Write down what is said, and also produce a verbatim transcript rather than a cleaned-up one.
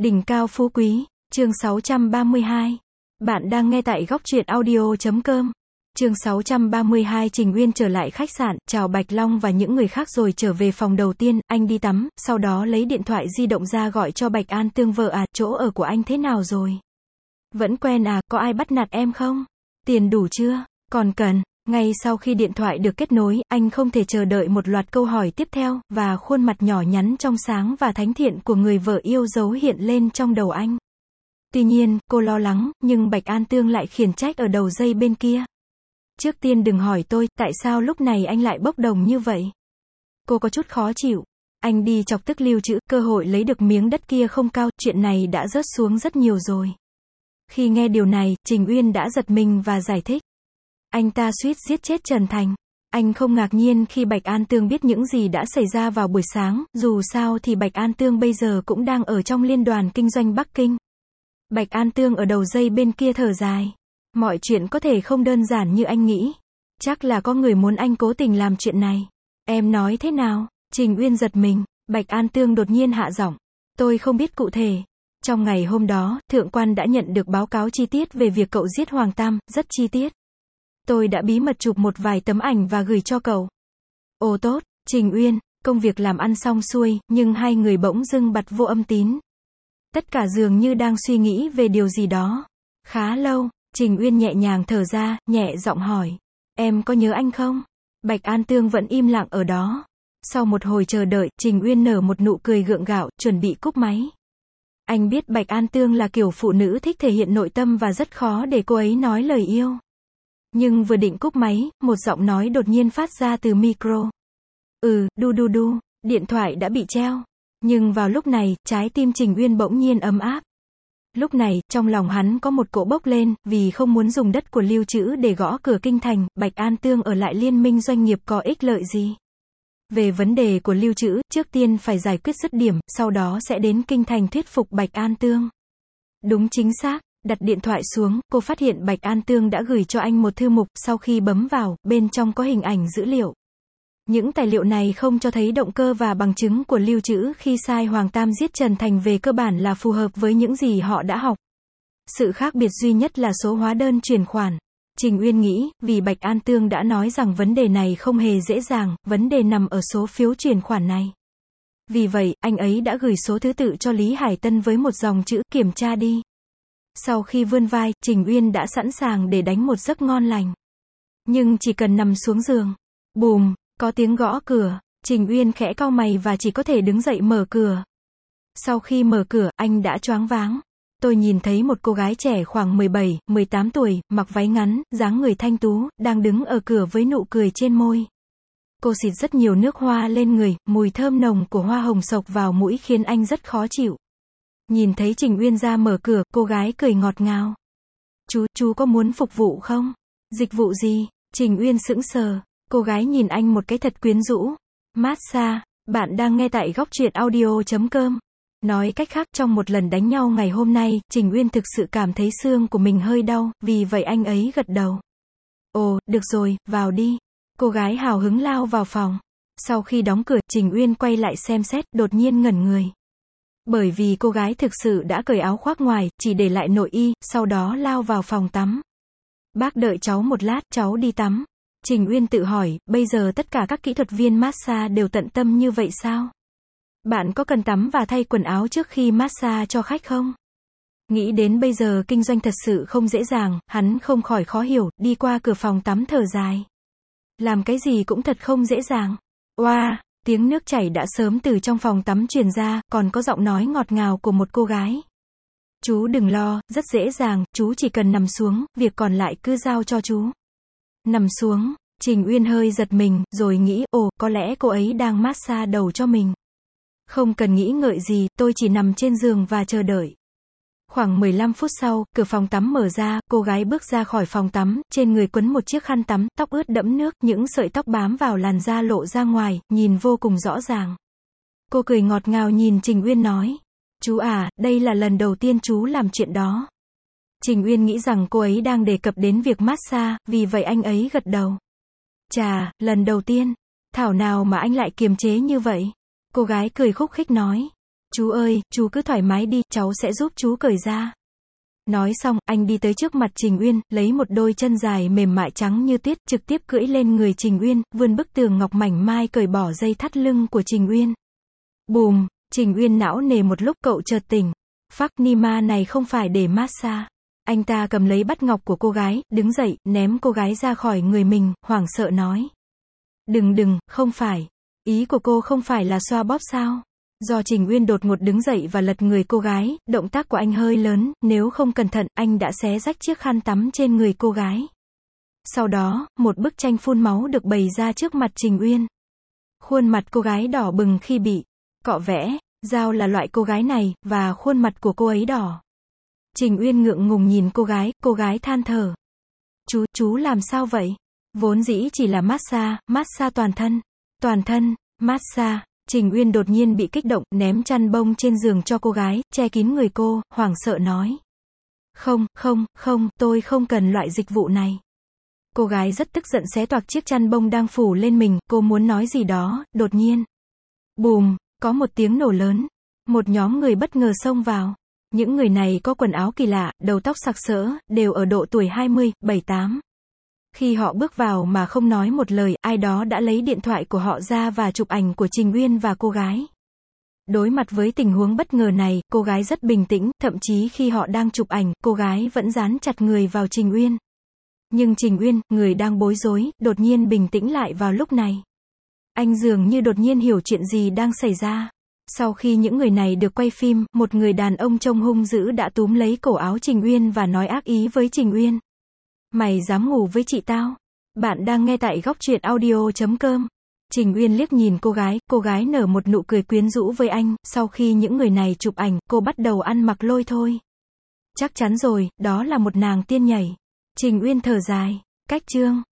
Đỉnh cao phú quý, chương sáu trăm ba mươi hai. Bạn đang nghe tại góc truyện audio chấm com. Chương sáu trăm ba mươi hai. Trình Uyên trở lại khách sạn, chào Bạch Long và những người khác rồi trở về phòng đầu tiên, anh đi tắm, sau đó lấy điện thoại di động ra gọi cho Bạch An Tương vợ à, chỗ ở của anh thế nào rồi? Vẫn quen à, có ai bắt nạt em không? Tiền đủ chưa? Còn cần. Ngay sau khi điện thoại được kết nối, anh không thể chờ đợi một loạt câu hỏi tiếp theo, và khuôn mặt nhỏ nhắn trong sáng và thánh thiện của người vợ yêu dấu hiện lên trong đầu anh. Tuy nhiên, cô lo lắng, nhưng Bạch An Tương lại khiển trách ở đầu dây bên kia. Trước tiên đừng hỏi tôi, tại sao lúc này anh lại bốc đồng như vậy? Cô có chút khó chịu. Anh đi chọc tức Lưu Trữ, cơ hội lấy được miếng đất kia không cao, chuyện này đã rớt xuống rất nhiều rồi. Khi nghe điều này, Trình Uyên đã giật mình và giải thích. Anh ta suýt giết chết Trần Thành. Anh không ngạc nhiên khi Bạch An Tương biết những gì đã xảy ra vào buổi sáng, dù sao thì Bạch An Tương bây giờ cũng đang ở trong liên đoàn kinh doanh Bắc Kinh. Bạch An Tương ở đầu dây bên kia thở dài. Mọi chuyện có thể không đơn giản như anh nghĩ. Chắc là có người muốn anh cố tình làm chuyện này. Em nói thế nào? Trình Uyên giật mình. Bạch An Tương đột nhiên hạ giọng. Tôi không biết cụ thể. Trong ngày hôm đó, thượng quan đã nhận được báo cáo chi tiết về việc cậu giết Hoàng Tam, rất chi tiết. Tôi đã bí mật chụp một vài tấm ảnh và gửi cho cậu. Ồ tốt, Trình Uyên, công việc làm ăn xong xuôi, nhưng hai người bỗng dưng bặt vô âm tín. Tất cả dường như đang suy nghĩ về điều gì đó. Khá lâu, Trình Uyên nhẹ nhàng thở ra, nhẹ giọng hỏi. Em có nhớ anh không? Bạch An Tương vẫn im lặng ở đó. Sau một hồi chờ đợi, Trình Uyên nở một nụ cười gượng gạo, chuẩn bị cúp máy. Anh biết Bạch An Tương là kiểu phụ nữ thích thể hiện nội tâm và rất khó để cô ấy nói lời yêu. Nhưng vừa định cúp máy, một giọng nói đột nhiên phát ra từ micro. Ừ, đu đu đu, điện thoại đã bị treo. Nhưng vào lúc này, trái tim Trình Uyên bỗng nhiên ấm áp. Lúc này, trong lòng hắn có một cỗ bốc lên, vì không muốn dùng đất của Lưu Trữ để gõ cửa kinh thành, Bạch An Tương ở lại liên minh doanh nghiệp có ích lợi gì? Về vấn đề của Lưu Trữ, trước tiên phải giải quyết dứt điểm, sau đó sẽ đến kinh thành thuyết phục Bạch An Tương. Đúng chính xác. Đặt điện thoại xuống, cô phát hiện Bạch An Tương đã gửi cho anh một thư mục, sau khi bấm vào, bên trong có hình ảnh dữ liệu. Những tài liệu này không cho thấy động cơ và bằng chứng của Lưu Trữ khi sai Hoàng Tam giết Trần Thành về cơ bản là phù hợp với những gì họ đã học. Sự khác biệt duy nhất là số hóa đơn chuyển khoản. Trình Uyên nghĩ, vì Bạch An Tương đã nói rằng vấn đề này không hề dễ dàng, vấn đề nằm ở số phiếu chuyển khoản này. Vì vậy, anh ấy đã gửi số thứ tự cho Lý Hải Tân với một dòng chữ, kiểm tra đi. Sau khi vươn vai, Trình Uyên đã sẵn sàng để đánh một giấc ngon lành. Nhưng chỉ cần nằm xuống giường. Bùm, có tiếng gõ cửa. Trình Uyên khẽ cau mày và chỉ có thể đứng dậy mở cửa. Sau khi mở cửa, anh đã choáng váng. Tôi nhìn thấy một cô gái trẻ khoảng mười bảy, mười tám tuổi, mặc váy ngắn, dáng người thanh tú, đang đứng ở cửa với nụ cười trên môi. Cô xịt rất nhiều nước hoa lên người, mùi thơm nồng của hoa hồng xộc vào mũi khiến anh rất khó chịu. Nhìn thấy Trình Uyên ra mở cửa, cô gái cười ngọt ngào. Chú, chú có muốn phục vụ không? Dịch vụ gì? Trình Uyên sững sờ. Cô gái nhìn anh một cái thật quyến rũ. Massage. Bạn đang nghe tại góc truyện audio chấm com. Nói cách khác, trong một lần đánh nhau ngày hôm nay, Trình Uyên thực sự cảm thấy xương của mình hơi đau, vì vậy anh ấy gật đầu. Ồ, được rồi, vào đi. Cô gái hào hứng lao vào phòng. Sau khi đóng cửa, Trình Uyên quay lại xem xét, đột nhiên ngẩn người. Bởi vì cô gái thực sự đã cởi áo khoác ngoài, chỉ để lại nội y, sau đó lao vào phòng tắm. Bác đợi cháu một lát, cháu đi tắm. Trình Uyên tự hỏi, bây giờ tất cả các kỹ thuật viên massage đều tận tâm như vậy sao? Bạn có cần tắm và thay quần áo trước khi massage cho khách không? Nghĩ đến bây giờ kinh doanh thật sự không dễ dàng, hắn không khỏi khó hiểu, đi qua cửa phòng tắm thở dài. Làm cái gì cũng thật không dễ dàng. Oa! Wow, tiếng nước chảy đã sớm từ trong phòng tắm truyền ra, còn có giọng nói ngọt ngào của một cô gái. Chú đừng lo, rất dễ dàng, chú chỉ cần nằm xuống, việc còn lại cứ giao cho chú. Nằm xuống, Trình Uyên hơi giật mình, rồi nghĩ, ồ, có lẽ cô ấy đang massage đầu cho mình. Không cần nghĩ ngợi gì, tôi chỉ nằm trên giường và chờ đợi. Khoảng mười lăm phút sau, cửa phòng tắm mở ra, cô gái bước ra khỏi phòng tắm, trên người quấn một chiếc khăn tắm, tóc ướt đẫm nước, những sợi tóc bám vào làn da lộ ra ngoài, nhìn vô cùng rõ ràng. Cô cười ngọt ngào nhìn Trình Uyên nói. Chú à, đây là lần đầu tiên chú làm chuyện đó. Trình Uyên nghĩ rằng cô ấy đang đề cập đến việc massage, vì vậy anh ấy gật đầu. Chà, lần đầu tiên. Thảo nào mà anh lại kiềm chế như vậy? Cô gái cười khúc khích nói. Chú ơi, chú cứ thoải mái đi, cháu sẽ giúp chú cởi ra. Nói xong, anh đi tới trước mặt Trình Uyên, lấy một đôi chân dài mềm mại trắng như tuyết, trực tiếp cưỡi lên người Trình Uyên, vươn bức tường ngọc mảnh mai cởi bỏ dây thắt lưng của Trình Uyên. Bùm, Trình Uyên não nề một lúc cậu chợt tỉnh. Phác Nima này không phải để massage. Anh ta cầm lấy bát ngọc của cô gái, đứng dậy, ném cô gái ra khỏi người mình, hoảng sợ nói. Đừng đừng, không phải. Ý của cô không phải là xoa bóp sao? Do Trình Uyên đột ngột đứng dậy và lật người cô gái, động tác của anh hơi lớn, nếu không cẩn thận, anh đã xé rách chiếc khăn tắm trên người cô gái. Sau đó, một bức tranh phun máu được bày ra trước mặt Trình Uyên. Khuôn mặt cô gái đỏ bừng khi bị cọ vẽ, Giao là loại cô gái này, và khuôn mặt của cô ấy đỏ. Trình Uyên ngượng ngùng nhìn cô gái, cô gái than thở. Chú, chú làm sao vậy? Vốn dĩ chỉ là massage, massage toàn thân. Toàn thân, massage. Trình Uyên đột nhiên bị kích động, ném chăn bông trên giường cho cô gái, che kín người cô, hoảng sợ nói. Không, không, không, tôi không cần loại dịch vụ này. Cô gái rất tức giận xé toạc chiếc chăn bông đang phủ lên mình, cô muốn nói gì đó, đột nhiên. Bùm, có một tiếng nổ lớn. Một nhóm người bất ngờ xông vào. Những người này có quần áo kỳ lạ, đầu tóc sặc sỡ, đều ở độ tuổi hai mươi, bảy tám. Khi họ bước vào mà không nói một lời, ai đó đã lấy điện thoại của họ ra và chụp ảnh của Trình Uyên và cô gái. Đối mặt với tình huống bất ngờ này, cô gái rất bình tĩnh, thậm chí khi họ đang chụp ảnh, cô gái vẫn dán chặt người vào Trình Uyên. Nhưng Trình Uyên, người đang bối rối, đột nhiên bình tĩnh lại vào lúc này. Anh dường như đột nhiên hiểu chuyện gì đang xảy ra. Sau khi những người này được quay phim, một người đàn ông trông hung dữ đã túm lấy cổ áo Trình Uyên và nói ác ý với Trình Uyên. Mày dám ngủ với chị tao? Bạn đang nghe tại góc truyện audio chấm com. Trình Uyên liếc nhìn cô gái, cô gái nở một nụ cười quyến rũ với anh, sau khi những người này chụp ảnh, cô bắt đầu ăn mặc lôi thôi. Chắc chắn rồi, đó là một nàng tiên nhảy. Trình Uyên thở dài, cách chương.